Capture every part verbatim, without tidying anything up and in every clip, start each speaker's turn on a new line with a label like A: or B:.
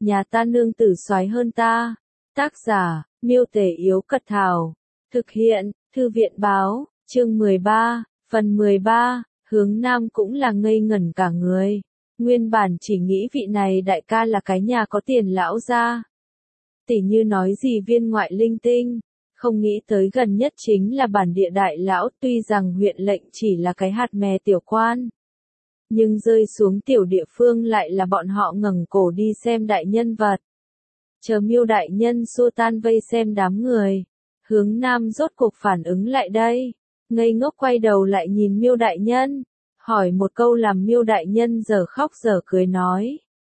A: nhà ta nương tử soái hơn ta. Tác giả, Miêu Tể Yếu Cật Thảo. Thực hiện, Thư viện Báo, chương mười ba, phần mười ba, Hướng Nam cũng là ngây ngẩn cả người. Nguyên bản chỉ nghĩ vị này đại ca là cái nhà có tiền lão gia. Tỉ như nói gì viên ngoại linh tinh, không nghĩ tới gần nhất chính là bản địa đại lão, tuy rằng huyện lệnh chỉ là cái hạt mè tiểu quan. Nhưng rơi xuống tiểu địa phương lại là bọn họ ngẩng cổ đi xem đại nhân vật. Chờ Miêu đại nhân xua tan vây xem đám người. Hướng Nam rốt cuộc phản ứng lại đây. Ngây ngốc quay đầu lại nhìn Miêu đại nhân. Hỏi một câu làm Miêu đại nhân giờ khóc giờ cười nói.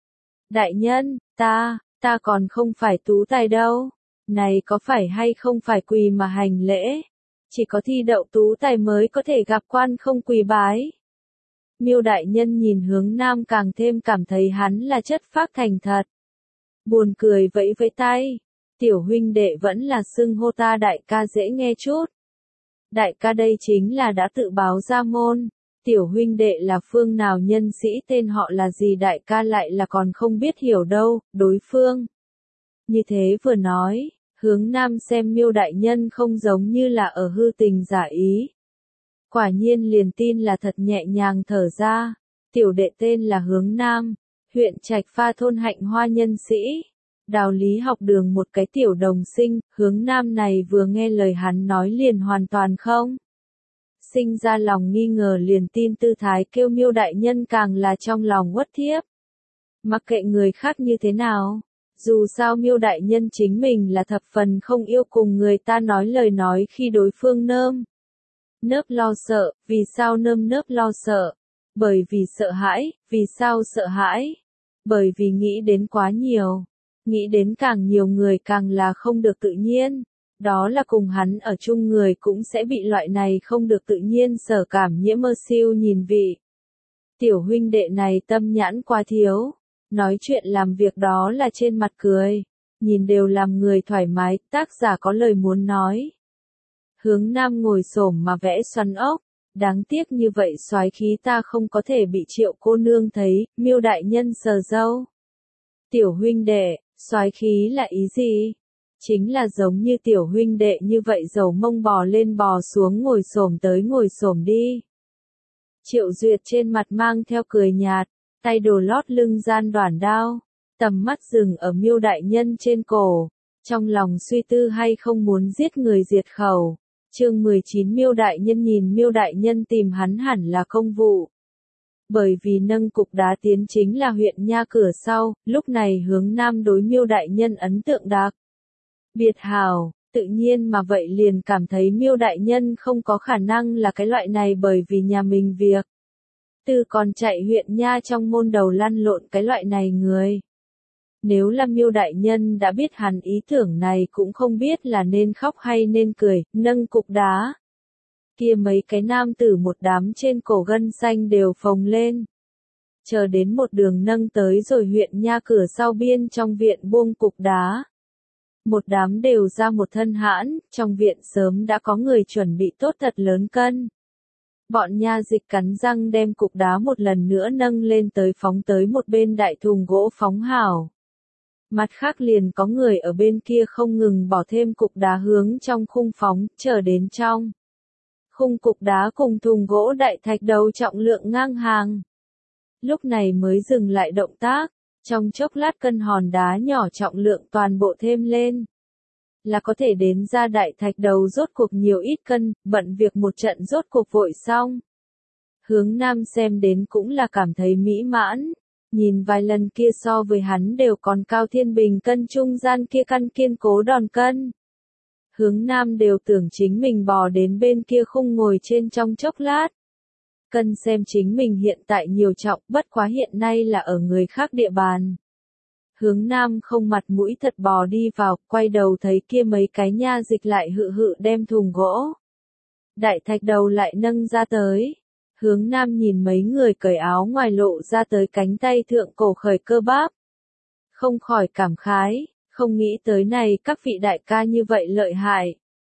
A: Đại nhân, ta, ta còn không phải tú tài đâu. Này có phải hay không phải quỳ mà hành lễ. Chỉ có thi đậu tú tài mới có thể gặp quan không quỳ bái. Miêu đại nhân nhìn Hướng Nam càng thêm cảm thấy hắn là chất phác thành thật. Buồn cười vẫy vẫy tay. Tiểu huynh đệ vẫn là xưng hô ta đại ca dễ nghe chút. Đại ca đây chính là đã tự báo ra môn. Tiểu huynh đệ là phương nào nhân sĩ tên họ là gì đại ca lại là còn không biết hiểu đâu, đối phương. Như thế vừa nói, Hướng Nam xem Miêu đại nhân không giống như là ở hư tình giả ý. Quả nhiên liền tin là thật nhẹ nhàng thở ra. Tiểu đệ tên là Hướng Nam, huyện Trạch Pha thôn Hạnh Hoa nhân sĩ. Đào lý học đường một cái tiểu đồng sinh, Hướng Nam này vừa nghe lời hắn nói liền hoàn toàn không. Sinh ra lòng nghi ngờ liền tin tư thái kêu Miêu đại nhân càng là trong lòng uất thiếp. Mặc kệ người khác như thế nào, dù sao Miêu đại nhân chính mình là thập phần không yêu cùng người ta nói lời nói khi đối phương nơm. Nớp lo sợ, vì sao nơm nớp lo sợ? Bởi vì sợ hãi, vì sao sợ hãi? Bởi vì nghĩ đến quá nhiều. Nghĩ đến càng nhiều người càng là không được tự nhiên. Đó là cùng hắn ở chung người cũng sẽ bị loại này không được tự nhiên sở cảm nhiễm mơ siêu nhìn vị. Tiểu huynh đệ này tâm nhãn quá thiếu. Nói chuyện làm việc đó là trên mặt cười. Nhìn đều làm người thoải mái, tác giả có lời muốn nói. Hướng Nam ngồi xổm mà vẽ xoắn ốc. Đáng tiếc như vậy soái khí ta không có thể bị Triệu cô nương thấy. Miêu đại nhân sờ râu. Tiểu huynh đệ, soái khí là ý gì? Chính là giống như tiểu huynh đệ như vậy dầu mông bò lên bò xuống ngồi xổm tới ngồi xổm đi. Triệu Duyệt trên mặt mang theo cười nhạt, tay đồ lót lưng gian đoản đao, tầm mắt dừng ở Miêu đại nhân trên cổ, trong lòng suy tư hay không muốn giết người diệt khẩu. Chương mười chín Miêu đại nhân nhìn Miêu đại nhân tìm hắn hẳn là công vụ. Bởi vì nâng cục đá tiến chính là huyện nha cửa sau, lúc này Hướng Nam đối Miêu đại nhân ấn tượng đặc biệt hào, tự nhiên mà vậy liền cảm thấy Miêu đại nhân không có khả năng là cái loại này bởi vì nhà mình việc. Từ còn chạy huyện nha trong môn đầu lăn lộn cái loại này người. Nếu là Miêu đại nhân đã biết hắn ý tưởng này cũng không biết là nên khóc hay nên cười, nâng cục đá. Kia mấy cái nam tử một đám trên cổ gân xanh đều phồng lên. Chờ đến một đường nâng tới rồi huyện nha cửa sau biên trong viện buông cục đá. Một đám đều ra một thân hãn, trong viện sớm đã có người chuẩn bị tốt thật lớn cân. Bọn nha dịch cắn răng đem cục đá một lần nữa nâng lên tới phóng tới một bên đại thùng gỗ phóng hảo. Mặt khác liền có người ở bên kia không ngừng bỏ thêm cục đá hướng trong khung phóng, chờ đến trong. Khung cục đá cùng thùng gỗ đại thạch đầu trọng lượng ngang hàng. Lúc này mới dừng lại động tác, trong chốc lát cân hòn đá nhỏ trọng lượng toàn bộ thêm lên. Là có thể đến ra đại thạch đầu rốt cuộc nhiều ít cân, bận việc một trận rốt cuộc vội xong. Hướng Nam xem đến cũng là cảm thấy mỹ mãn, nhìn vài lần kia so với hắn đều còn cao thiên bình cân trung gian kia căn kiên cố đòn cân. Hướng Nam đều tưởng chính mình bò đến bên kia khung ngồi trên trong chốc lát. Cân xem chính mình hiện tại nhiều trọng, bất quá hiện nay là ở người khác địa bàn. Hướng Nam không mặt mũi thật bò đi vào, quay đầu thấy kia mấy cái nha dịch lại hự hự đem thùng gỗ. Đại thạch đầu lại nâng ra tới. Hướng Nam nhìn mấy người cởi áo ngoài lộ ra tới cánh tay thượng cổ khởi cơ bắp. Không khỏi cảm khái, không nghĩ tới này các vị đại ca như vậy lợi hại.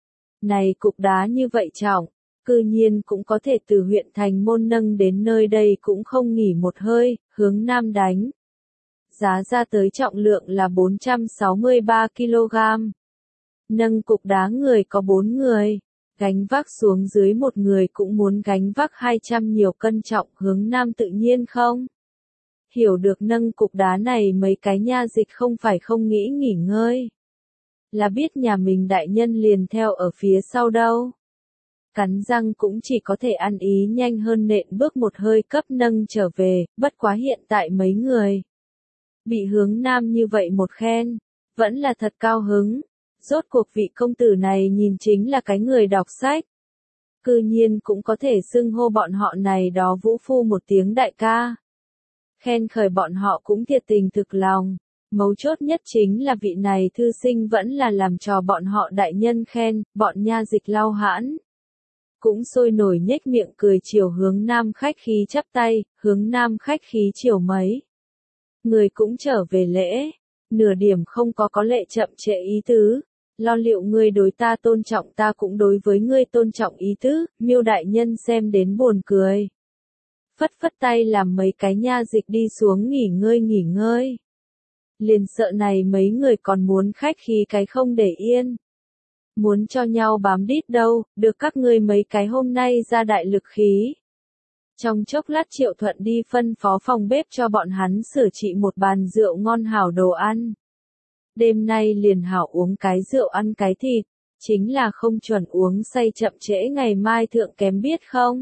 A: Này cục đá như vậy trọng, cư nhiên cũng có thể từ huyện thành môn nâng đến nơi đây cũng không nghỉ một hơi, Hướng Nam đánh. giá ra tới trọng lượng là bốn trăm sáu mươi ba ki lô gam. Nâng cục đá người có bốn người, gánh vác xuống dưới một người cũng muốn gánh vác hai trăm nhiều cân trọng, Hướng Nam tự nhiên không hiểu được nâng cục đá này, mấy cái nha dịch không phải không nghĩ nghỉ ngơi, là biết nhà mình đại nhân liền theo ở phía sau đâu. Cắn răng cũng chỉ có thể ăn ý nhanh hơn nện bước một hơi cấp nâng trở về, bất quá hiện tại mấy người bị Hướng Nam như vậy một khen, vẫn là thật cao hứng. Rốt cuộc vị công tử này nhìn chính là cái người đọc sách. Cư nhiên cũng có thể xưng hô bọn họ này đó vũ phu một tiếng đại ca. Khen khởi bọn họ cũng thiệt tình thực lòng. Mấu chốt nhất chính là vị này thư sinh vẫn là làm trò bọn họ đại nhân khen, bọn nha dịch lau hãn. Cũng sôi nổi nhếch miệng cười chiều Hướng Nam khách khí chắp tay, Hướng Nam khách khí chiều mấy. Người cũng trở về lễ, nửa điểm không có có lệ chậm trễ ý tứ. Lo liệu ngươi đối ta tôn trọng ta cũng đối với ngươi tôn trọng ý tứ, Miêu đại nhân xem đến buồn cười. Phất phất tay làm mấy cái nha dịch đi xuống nghỉ ngơi nghỉ ngơi. Liền sợ này mấy người còn muốn khách khí cái không để yên. Muốn cho nhau bám đít đâu, được các ngươi mấy cái hôm nay ra đại lực khí. Trong chốc lát Triệu Thuận đi phân phó phòng bếp cho bọn hắn sửa trị một bàn rượu ngon hảo đồ ăn. Đêm nay liền hảo uống cái rượu ăn cái thịt, chính là không chuẩn uống say chậm trễ ngày mai thượng kém biết không.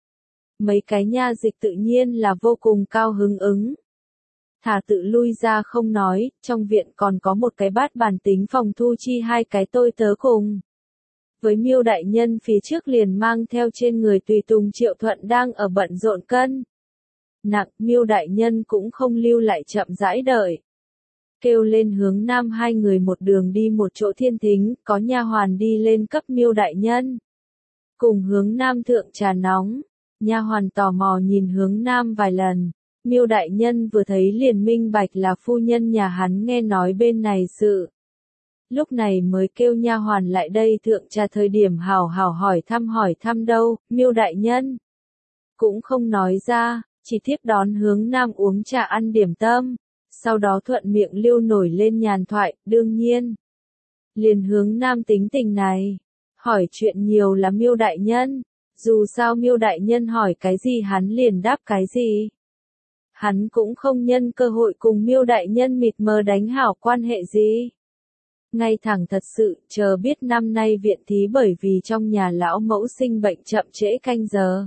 A: Mấy cái nha dịch tự nhiên là vô cùng cao hứng ứng. Thả tự lui ra không nói, trong viện còn có một cái bát bàn tính phòng thu chi hai cái tôi tớ cùng. Với Miêu đại nhân phía trước liền mang theo trên người tùy tùng Triệu Thuận đang ở bận rộn cân nặng, Miêu đại nhân cũng không lưu lại chậm rãi đợi. Kêu lên Hướng Nam hai người một đường đi một chỗ thiên thính, có nha hoàn đi lên cấp Miêu đại nhân. Cùng Hướng Nam thượng trà nóng, nha hoàn tò mò nhìn Hướng Nam vài lần, Miêu đại nhân vừa thấy liền minh bạch là phu nhân nhà hắn nghe nói bên này sự. Lúc này mới kêu nha hoàn lại đây thượng trà, thời điểm hảo hảo hỏi thăm hỏi thăm đâu, Miêu đại nhân cũng không nói ra, chỉ tiếp đón Hướng Nam uống trà ăn điểm tâm. Sau đó thuận miệng lưu nổi lên nhàn thoại, đương nhiên. Liền Hướng Nam tính tình này, hỏi chuyện nhiều là Miêu đại nhân, dù sao Miêu đại nhân hỏi cái gì hắn liền đáp cái gì. Hắn cũng không nhân cơ hội cùng Miêu đại nhân mịt mờ đánh hảo quan hệ gì. Ngay thẳng thật sự, chờ biết năm nay viện thí bởi vì trong nhà lão mẫu sinh bệnh chậm trễ canh giờ.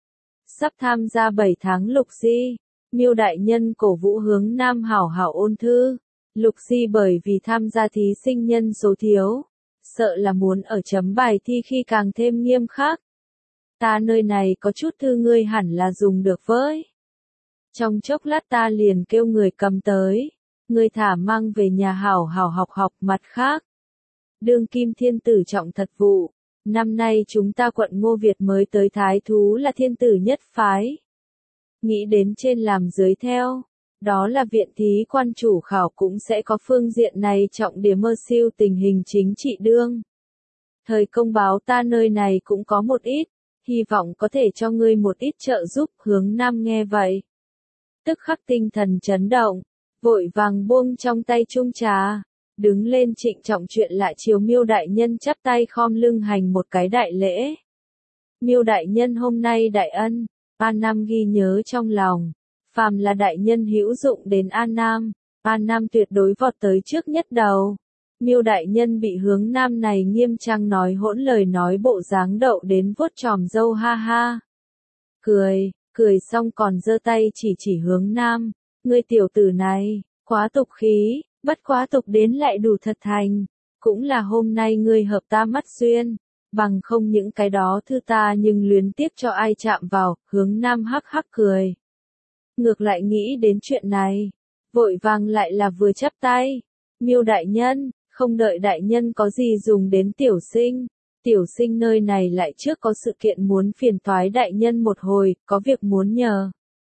A: Sắp tham gia bảy tháng lục di. Miêu đại nhân cổ vũ Hướng Nam hảo hảo ôn thư. Lục di bởi vì tham gia thí sinh nhân số thiếu, sợ là muốn ở chấm bài thi khi càng thêm nghiêm khắc. Ta nơi này có chút thư ngươi hẳn là dùng được với. Trong chốc lát ta liền kêu người cầm tới, ngươi thả mang về nhà hảo hảo học học. Mặt khác, đương kim thiên tử trọng thật vụ, năm nay chúng ta quận Ngô Việt mới tới thái thú là thiên tử nhất phái. Nghĩ đến trên làm dưới theo, đó là viện thí quan chủ khảo cũng sẽ có phương diện này trọng điểm mơ siêu tình hình chính trị đương. Thời công báo ta nơi này cũng có một ít, hy vọng có thể cho ngươi một ít trợ giúp. Hướng Nam nghe vậy, tức khắc tinh thần chấn động, vội vàng buông trong tay chung trà, đứng lên trịnh trọng chuyện lại chiều Miêu đại nhân chắp tay khom lưng hành một cái đại lễ. Miêu đại nhân hôm nay đại ân, An Nam ghi nhớ trong lòng, phàm là đại nhân hữu dụng đến An Nam, An Nam tuyệt đối vọt tới trước nhất đầu. Miêu đại nhân bị Hướng Nam này nghiêm trang nói hỗn lời nói bộ dáng đậu đến vuốt tròm râu ha ha. Cười, cười xong còn giơ tay chỉ chỉ Hướng Nam, ngươi tiểu tử này, quá tục khí, bất quá tục đến lại đủ thật thành, cũng là hôm nay ngươi hợp ta mắt xuyên. Bằng không những cái đó thư ta nhưng luyến tiếc cho ai chạm vào. Hướng Nam hắc hắc cười. Ngược lại nghĩ đến chuyện này, vội vàng lại là vừa chắp tay. Miêu đại nhân, không đợi đại nhân có gì dùng đến tiểu sinh. Tiểu sinh nơi này lại trước có sự kiện muốn phiền toái đại nhân một hồi, có việc muốn nhờ.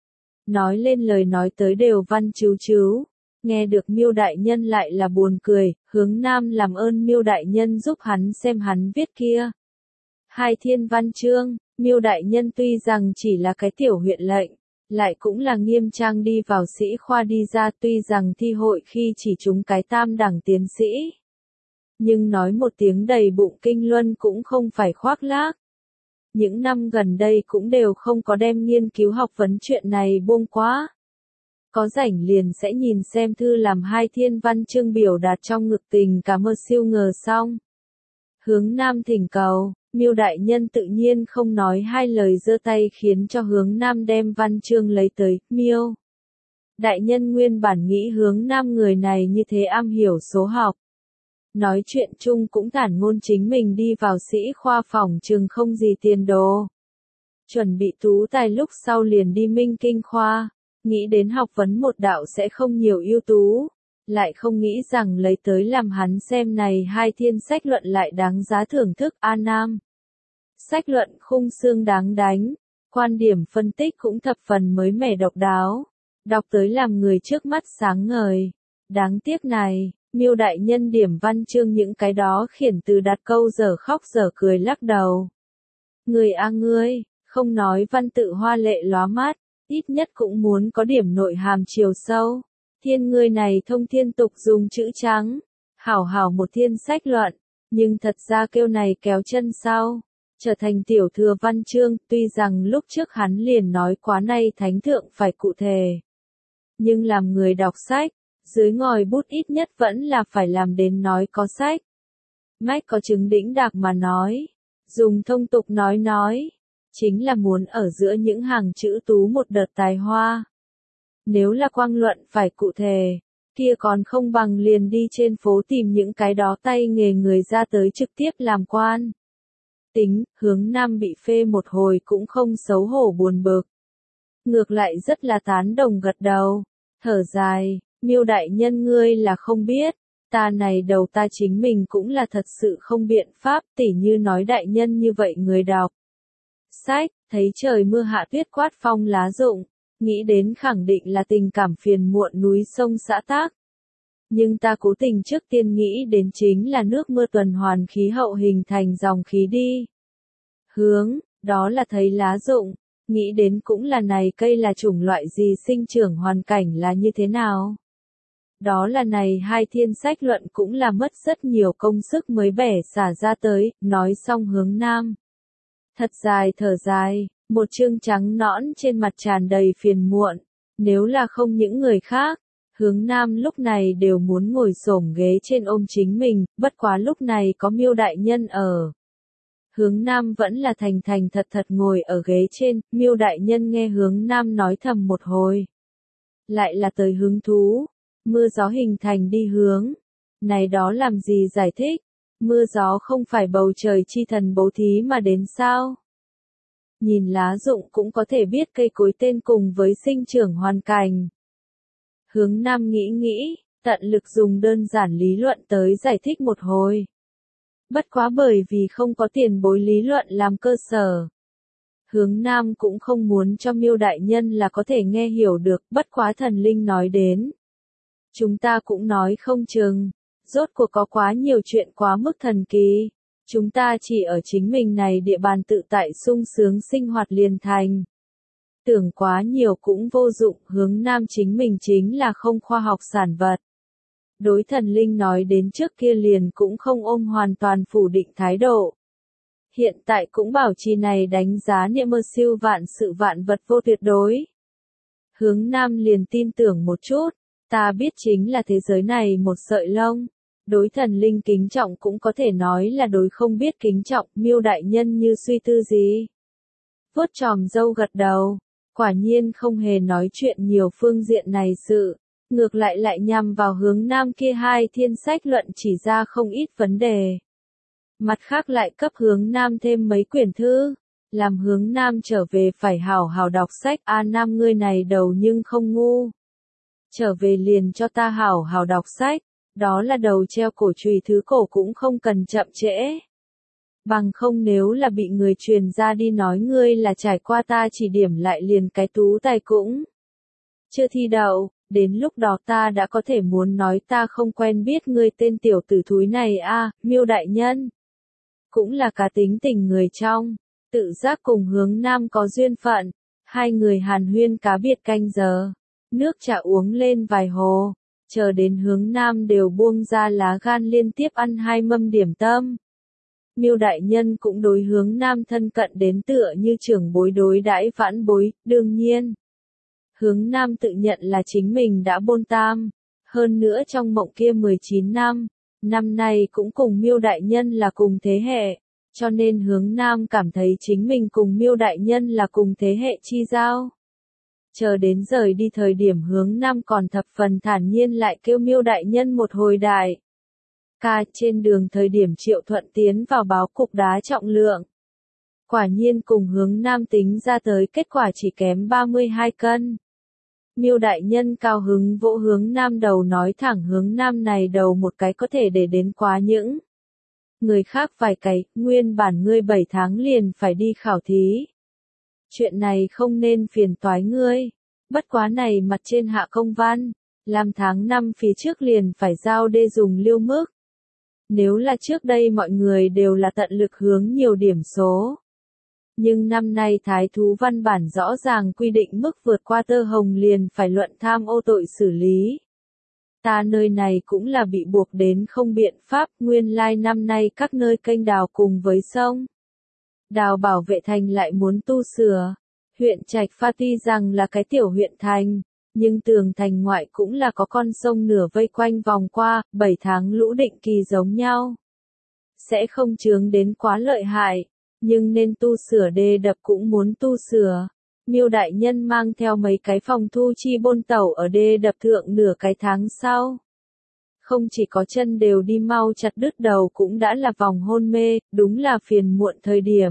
A: Nói lên lời nói tới đều văn chíu chíu. Nghe được Miêu đại nhân lại là buồn cười, Hướng Nam làm ơn Miêu đại nhân giúp hắn xem hắn viết kia. Hai thiên văn chương, Miêu đại nhân tuy rằng chỉ là cái tiểu huyện lệnh, lại cũng là nghiêm trang đi vào sĩ khoa đi ra, tuy rằng thi hội khi chỉ trúng cái tam đẳng tiến sĩ. Nhưng nói một tiếng đầy bụng kinh luân cũng không phải khoác lác. Những năm gần đây cũng đều không có đem nghiên cứu học vấn chuyện này buông quá. Có rảnh liền sẽ nhìn xem thư làm hai thiên văn chương biểu đạt trong ngực tình cảm mơ siêu ngờ xong. Hướng Nam thỉnh cầu, Miêu đại nhân tự nhiên không nói hai lời giơ tay khiến cho Hướng Nam đem văn chương lấy tới. Miêu đại nhân nguyên bản nghĩ Hướng Nam người này như thế am hiểu số học. Nói chuyện chung cũng thản ngôn chính mình đi vào sĩ khoa phòng trường không gì tiền đồ. Chuẩn bị tú tài lúc sau liền đi Minh Kinh khoa, nghĩ đến học vấn một đạo sẽ không nhiều ưu tú, lại không nghĩ rằng lấy tới làm hắn xem này hai thiên sách luận lại đáng giá thưởng thức. A Nam. Sách luận khung xương đáng đánh, quan điểm phân tích cũng thập phần mới mẻ độc đáo, đọc tới làm người trước mắt sáng ngời. Đáng tiếc này, Miêu đại nhân điểm văn chương những cái đó khiển từ đặt câu dở khóc dở cười lắc đầu. Người a ngươi, không nói văn tự hoa lệ lóa mắt, ít nhất cũng muốn có điểm nội hàm chiều sâu. Thiên ngươi này thông thiên tục dùng chữ trắng, hảo hảo một thiên sách luận, nhưng thật ra kêu này kéo chân sau, trở thành tiểu thừa văn chương, tuy rằng lúc trước hắn liền nói quá nay thánh thượng phải cụ thể. Nhưng làm người đọc sách, dưới ngòi bút ít nhất vẫn là phải làm đến nói có sách. Mách có chứng đĩnh đạc mà nói, dùng thông tục nói nói, chính là muốn ở giữa những hàng chữ tú một đợt tài hoa. Nếu là quang luận phải cụ thể, kia còn không bằng liền đi trên phố tìm những cái đó tay nghề người ra tới trực tiếp làm quan. Tính, Hướng Nam bị phê một hồi cũng không xấu hổ buồn bực. Ngược lại rất là tán đồng gật đầu, thở dài, Miêu đại nhân ngươi là không biết, ta này đầu ta chính mình cũng là thật sự không biện pháp, tỉ như nói đại nhân như vậy người đọc sách, thấy trời mưa hạ tuyết quát phong lá rụng, nghĩ đến khẳng định là tình cảm phiền muộn núi sông xã tác. Nhưng ta cố tình trước tiên nghĩ đến chính là nước mưa tuần hoàn khí hậu hình thành dòng khí đi. Hướng, đó là thấy lá rụng, nghĩ đến cũng là này cây là chủng loại gì sinh trưởng hoàn cảnh là như thế nào. Đó là này hai thiên sách luận cũng là mất rất nhiều công sức mới bẻ xả ra tới, nói xong Hướng Nam. Thật dài thở dài, một chương trắng nõn trên mặt tràn đầy phiền muộn, nếu là không những người khác, Hướng Nam lúc này đều muốn ngồi xổm ghế trên ôm chính mình, bất quá lúc này có Miêu đại nhân ở. Hướng Nam vẫn là thành thành thật thật ngồi ở ghế trên, Miêu đại nhân nghe Hướng Nam nói thầm một hồi. Lại là tới hứng thú, mưa gió hình thành đi hướng. Này đó làm gì giải thích, mưa gió không phải bầu trời chi thần bố thí mà đến sao? Nhìn lá rụng cũng có thể biết cây cối tên cùng với sinh trưởng hoàn cảnh. Hướng Nam nghĩ nghĩ, tận lực dùng đơn giản lý luận tới giải thích một hồi. Bất quá bởi vì không có tiền bối lý luận làm cơ sở. Hướng Nam cũng không muốn cho Miêu đại nhân là có thể nghe hiểu được, bất quá thần linh nói đến. Chúng ta cũng nói không chừng, rốt cuộc có quá nhiều chuyện quá mức thần kỳ. Chúng ta chỉ ở chính mình này địa bàn tự tại sung sướng sinh hoạt liền thành. Tưởng quá nhiều cũng vô dụng, Hướng Nam chính mình chính là không khoa học sản vật. Đối thần linh nói đến trước kia liền cũng không ôm hoàn toàn phủ định thái độ. Hiện tại cũng bảo trì này đánh giá niệm mơ siêu vạn sự vạn vật vô tuyệt đối. Hướng Nam liền tin tưởng một chút, ta biết chính là thế giới này một sợi lông. Đối thần linh kính trọng cũng có thể nói là đối không biết kính trọng, Miêu đại nhân như suy tư gì. Vuốt tròm râu gật đầu, quả nhiên không hề nói chuyện nhiều phương diện này sự, ngược lại lại nhằm vào Hướng Nam kia hai thiên sách luận chỉ ra không ít vấn đề. Mặt khác lại cấp Hướng Nam thêm mấy quyển thư, làm Hướng Nam trở về phải hảo hảo đọc sách. A Nam ngươi này đầu nhưng không ngu. Trở về liền cho ta hảo hảo đọc sách. Đó là đầu treo cổ chùy thứ cổ cũng không cần chậm trễ. Bằng không nếu là bị người truyền ra đi nói ngươi là trải qua ta chỉ điểm lại liền cái tú tài cũng. Chưa thi đậu, đến lúc đó ta đã có thể muốn nói ta không quen biết ngươi tên tiểu tử thúi này a. À, Miêu đại nhân. Cũng là cá tính tình người trong, tự giác cùng Hướng Nam có duyên phận, Hai người hàn huyên cá biệt canh giờ, nước trà uống lên vài hồ, chờ đến hướng nam đều buông ra lá gan liên tiếp ăn hai mâm điểm tâm. Miêu đại nhân cũng đối hướng nam thân cận đến tựa như trưởng bối đối đãi vãn bối, đương nhiên. Hướng nam tự nhận là chính mình đã bôn tam, hơn nữa trong mộng kia mười chín năm, năm nay cũng cùng Miêu đại nhân là cùng thế hệ, cho nên hướng nam cảm thấy chính mình cùng Miêu đại nhân là cùng thế hệ chi giao. Chờ đến rời đi thời điểm hướng nam còn thập phần thản nhiên lại kêu Miêu đại nhân một hồi đại. Ca trên đường thời điểm Triệu Thuận tiến vào báo cục đá trọng lượng. Quả nhiên cùng hướng nam tính ra tới kết quả chỉ kém ba mươi hai cân. Miêu đại nhân cao hứng vỗ hướng nam đầu nói thẳng hướng nam này đầu một cái có thể để đến quá những. Người khác vài cái, nguyên bản ngươi bảy tháng liền phải đi khảo thí. Chuyện này không nên phiền toái ngươi. Bất quá này mặt trên hạ công văn, làm tháng năm phía trước liền phải giao đê dùng liêu mức. Nếu là trước đây mọi người đều là tận lực hướng nhiều điểm số. Nhưng năm nay thái thú văn bản rõ ràng quy định mức vượt qua tơ hồng liền phải luận tham ô tội xử lý. Ta nơi này cũng là bị buộc đến không biện pháp, nguyên lai năm nay các nơi kênh đào cùng với sông. Đào bảo vệ thành lại muốn tu sửa. Huyện Trạch Pha tuy rằng là cái tiểu huyện thành, nhưng tường thành ngoại cũng là có con sông nửa vây quanh vòng qua, bảy tháng lũ định kỳ giống nhau. Sẽ không chướng đến quá lợi hại, nhưng nên tu sửa đê đập cũng muốn tu sửa. Miêu đại nhân mang theo mấy cái phòng thu chi bôn tẩu ở đê đập thượng nửa cái tháng sau. Không chỉ có chân đều đi mau chặt đứt đầu cũng đã là vòng hôn mê, đúng là phiền muộn thời điểm.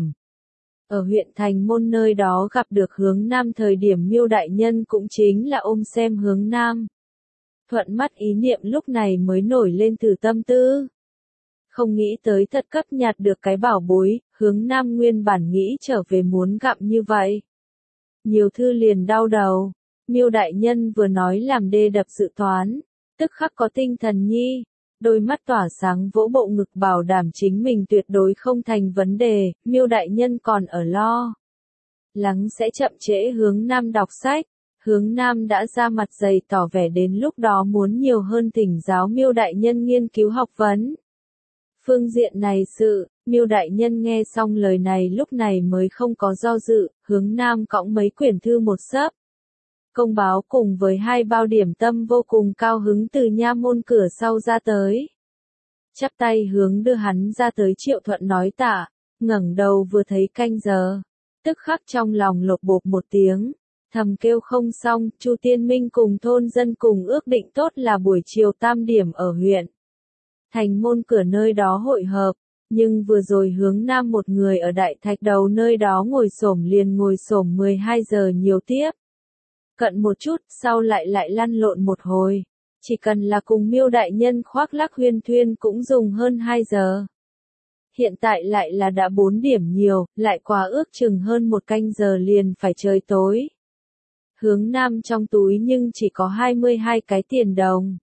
A: Ở huyện Thành Môn nơi đó gặp được hướng nam thời điểm Miêu đại nhân cũng chính là ôm xem hướng nam. Thuận mắt ý niệm lúc này mới nổi lên từ tâm tư. Không nghĩ tới thật cấp nhặt được cái bảo bối, hướng nam nguyên bản nghĩ trở về muốn gặm như vậy. Nhiều thư liền đau đầu, Miêu đại nhân vừa nói làm đê đập dự toán, tức khắc có tinh thần nhi, đôi mắt tỏa sáng vỗ bộ ngực bảo đảm chính mình tuyệt đối không thành vấn đề, Miêu đại nhân còn ở lo. Lắng sẽ chậm trễ hướng nam đọc sách, hướng nam đã ra mặt dày tỏ vẻ đến lúc đó muốn nhiều hơn thỉnh giáo Miêu đại nhân nghiên cứu học vấn. Phương diện này sự, Miêu đại nhân nghe xong lời này lúc này mới không có do dự, hướng nam cõng mấy quyển thư một xấp. Công báo cùng với hai bao điểm tâm vô cùng cao hứng từ nha môn cửa sau ra tới. Chắp tay hướng đưa hắn ra tới Triệu Thuận nói tạ, ngẩng đầu vừa thấy canh giờ, tức khắc trong lòng lột bột một tiếng, thầm kêu không xong, Chu Tiên Minh cùng thôn dân cùng ước định tốt là buổi chiều tam điểm ở huyện Thành Môn cửa nơi đó hội hợp, nhưng vừa rồi hướng nam một người ở Đại Thạch Đầu nơi đó ngồi xổm liền ngồi xổm mười hai giờ nhiều tiếp. Cận một chút, sau lại lại lăn lộn một hồi. Chỉ cần là cùng Miêu đại nhân khoác lác huyên thuyên cũng dùng hơn hai giờ. Hiện tại lại là đã bốn điểm nhiều, lại quá ước chừng hơn một canh giờ liền phải trời tối. Hướng nam trong túi nhưng chỉ có hai mươi hai cái tiền đồng.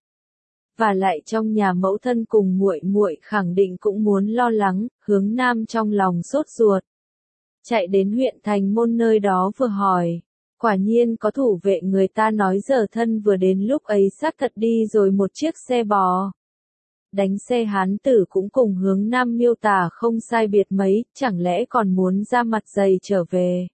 A: Và lại trong nhà mẫu thân cùng muội muội khẳng định cũng muốn lo lắng, hướng nam trong lòng sốt ruột. Chạy đến huyện Thành Môn nơi đó vừa hỏi. Quả nhiên có thủ vệ người ta nói giờ thân vừa đến lúc ấy xác thật đi rồi một chiếc xe bò. Đánh xe hán tử cũng cùng hướng nam miêu tả không sai biệt mấy, chẳng lẽ còn muốn ra mặt dày trở về.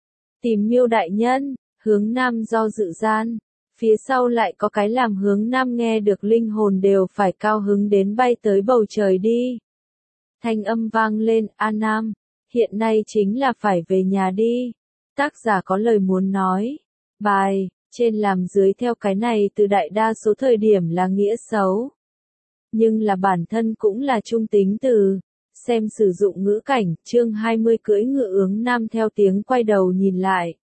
A: Tìm Miêu đại nhân, hướng nam do dự gian, phía sau lại có cái làm hướng nam nghe được linh hồn đều phải cao hứng đến bay tới bầu trời đi. Thanh âm vang lên, A Nam, hiện nay chính là phải về nhà đi. Tác giả có lời muốn nói. Bài, trên làm dưới theo cái này từ đại đa số thời điểm là nghĩa xấu. Nhưng là bản thân cũng là trung tính từ. Xem sử dụng ngữ cảnh, chương hai mươi cưỡi ngựa ướng nam theo tiếng quay đầu nhìn lại.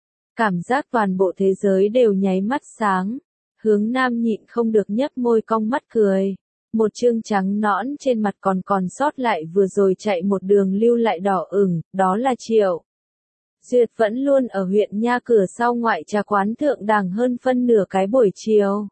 A: Cảm giác toàn bộ thế giới đều nháy mắt sáng. Hướng nam nhịn không được nhấp môi cong mắt cười. Một chương trắng nõn trên mặt còn còn sót lại vừa rồi chạy một đường lưu lại đỏ ửng, đó là Triệu Duyệt vẫn luôn ở huyện nha cửa sau ngoại trà quán thượng đàng hơn phân nửa cái buổi chiều.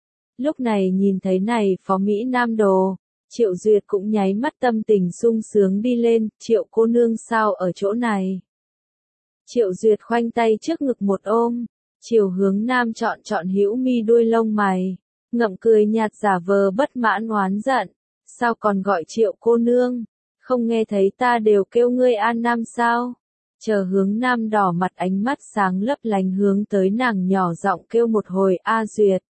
A: Lúc này nhìn thấy này phó Mỹ Nam đồ, Triệu Duyệt cũng nháy mắt tâm tình sung sướng đi lên, Triệu cô nương sao ở chỗ này. Triệu Duyệt khoanh tay trước ngực một ôm, chiều hướng nam chọn chọn hữu mi đuôi lông mày, ngậm cười nhạt giả vờ bất mãn oán giận, sao còn gọi Triệu cô nương, không nghe thấy ta đều kêu ngươi An Nam sao? Chờ hướng nam đỏ mặt ánh mắt sáng lấp lánh hướng tới nàng nhỏ giọng kêu một hồi A Duyệt.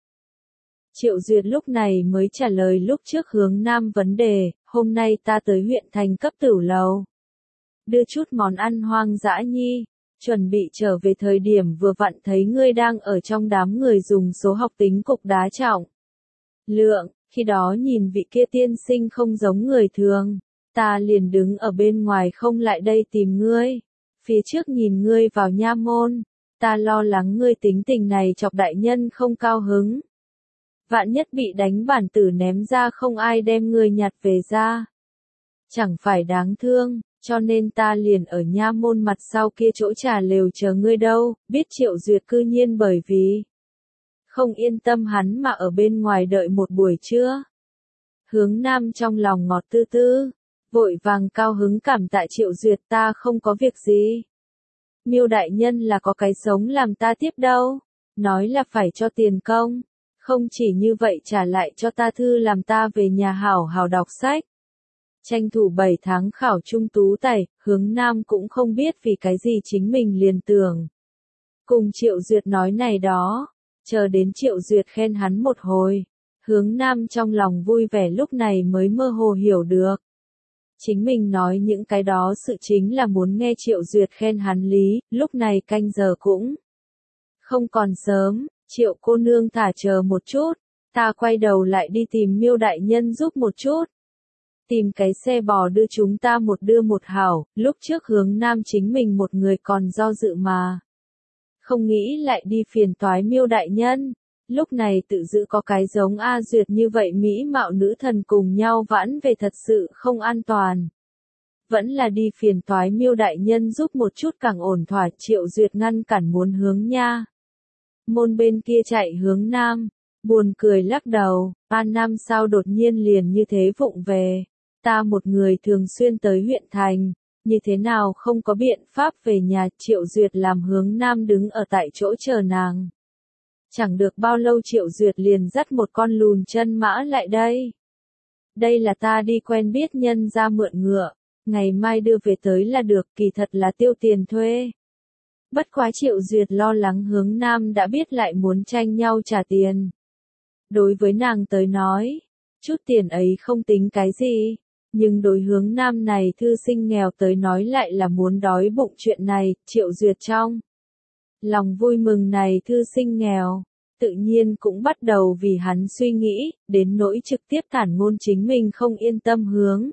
A: Triệu Duyệt lúc này mới trả lời lúc trước hướng nam vấn đề, hôm nay ta tới huyện thành cấp tửu lầu. Đưa chút món ăn hoang dã nhi, chuẩn bị trở về thời điểm vừa vặn thấy ngươi đang ở trong đám người dùng số học tính cục đá trọng. Lượng, khi đó nhìn vị kia tiên sinh không giống người thường, ta liền đứng ở bên ngoài không lại đây tìm ngươi. Phía trước nhìn ngươi vào nha môn, ta lo lắng ngươi tính tình này chọc đại nhân không cao hứng. Vạn nhất bị đánh bản tử ném ra không ai đem ngươi nhặt về ra. Chẳng phải đáng thương, cho nên ta liền ở nha môn mặt sau kia chỗ trà lều chờ ngươi đâu, biết Triệu Duyệt cư nhiên bởi vì không yên tâm hắn mà ở bên ngoài đợi một buổi trưa. Hướng nam trong lòng ngọt tư tư, vội vàng cao hứng cảm tạ Triệu Duyệt ta không có việc gì. Miêu đại nhân là có cái sống làm ta tiếp đâu, nói là phải cho tiền công, không chỉ như vậy trả lại cho ta thư làm ta về nhà hảo hảo đọc sách. Tranh thủ bảy tháng khảo trung tú tài, hướng nam cũng không biết vì cái gì chính mình liền tưởng. Cùng Triệu Duyệt nói này đó, chờ đến Triệu Duyệt khen hắn một hồi, hướng nam trong lòng vui vẻ lúc này mới mơ hồ hiểu được. Chính mình nói những cái đó sự chính là muốn nghe Triệu Duyệt khen hắn lý, lúc này canh giờ cũng không còn sớm, Triệu cô nương thả chờ một chút, ta quay đầu lại đi tìm Miêu đại nhân giúp một chút. Tìm cái xe bò đưa chúng ta một đưa một hảo, lúc trước hướng nam chính mình một người còn do dự mà. Không nghĩ lại đi phiền toái Miêu đại nhân, lúc này tự giữ có cái giống A Duyệt như vậy mỹ mạo nữ thần cùng nhau vãn về thật sự không an toàn. Vẫn là đi phiền toái Miêu đại nhân giúp một chút càng ổn thỏa. Triệu Duyệt ngăn cản muốn hướng nha môn bên kia chạy hướng nam, buồn cười lắc đầu, An Nam sao đột nhiên liền như thế vụng về, ta một người thường xuyên tới huyện thành, như thế nào không có biện pháp về nhà. Triệu Duyệt làm hướng nam đứng ở tại chỗ chờ nàng. Chẳng được bao lâu Triệu Duyệt liền dắt một con lùn chân mã lại đây. Đây là ta đi quen biết nhân ra mượn ngựa, ngày mai đưa về tới là được, kỳ thật là tiêu tiền thuê. Bất quá Triệu Duyệt lo lắng hướng nam đã biết lại muốn tranh nhau trả tiền. Đối với nàng tới nói, chút tiền ấy không tính cái gì, nhưng đối hướng nam này thư sinh nghèo tới nói lại là muốn đói bụng chuyện này. Triệu Duyệt trong lòng vui mừng này thư sinh nghèo, tự nhiên cũng bắt đầu vì hắn suy nghĩ, đến nỗi trực tiếp thản ngôn chính mình không yên tâm hướng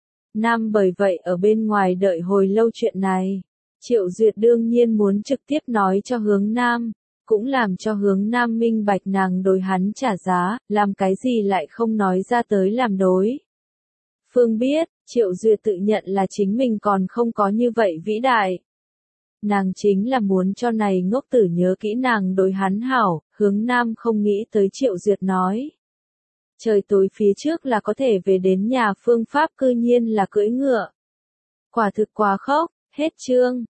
A: nam, bởi vậy ở bên ngoài đợi hồi lâu chuyện này. Triệu Duyệt đương nhiên muốn trực tiếp nói cho hướng nam, cũng làm cho hướng nam minh bạch nàng đối hắn trả giá, làm cái gì lại không nói ra tới làm đối. Phương biết, Triệu Duyệt tự nhận là chính mình còn không có như vậy vĩ đại. Nàng chính là muốn cho này ngốc tử nhớ kỹ nàng đối hắn hảo, hướng nam không nghĩ tới Triệu Duyệt nói. Trời tối phía trước là có thể về đến nhà phương pháp cư nhiên là cưỡi ngựa. Quả thực quá khốc, hết chương.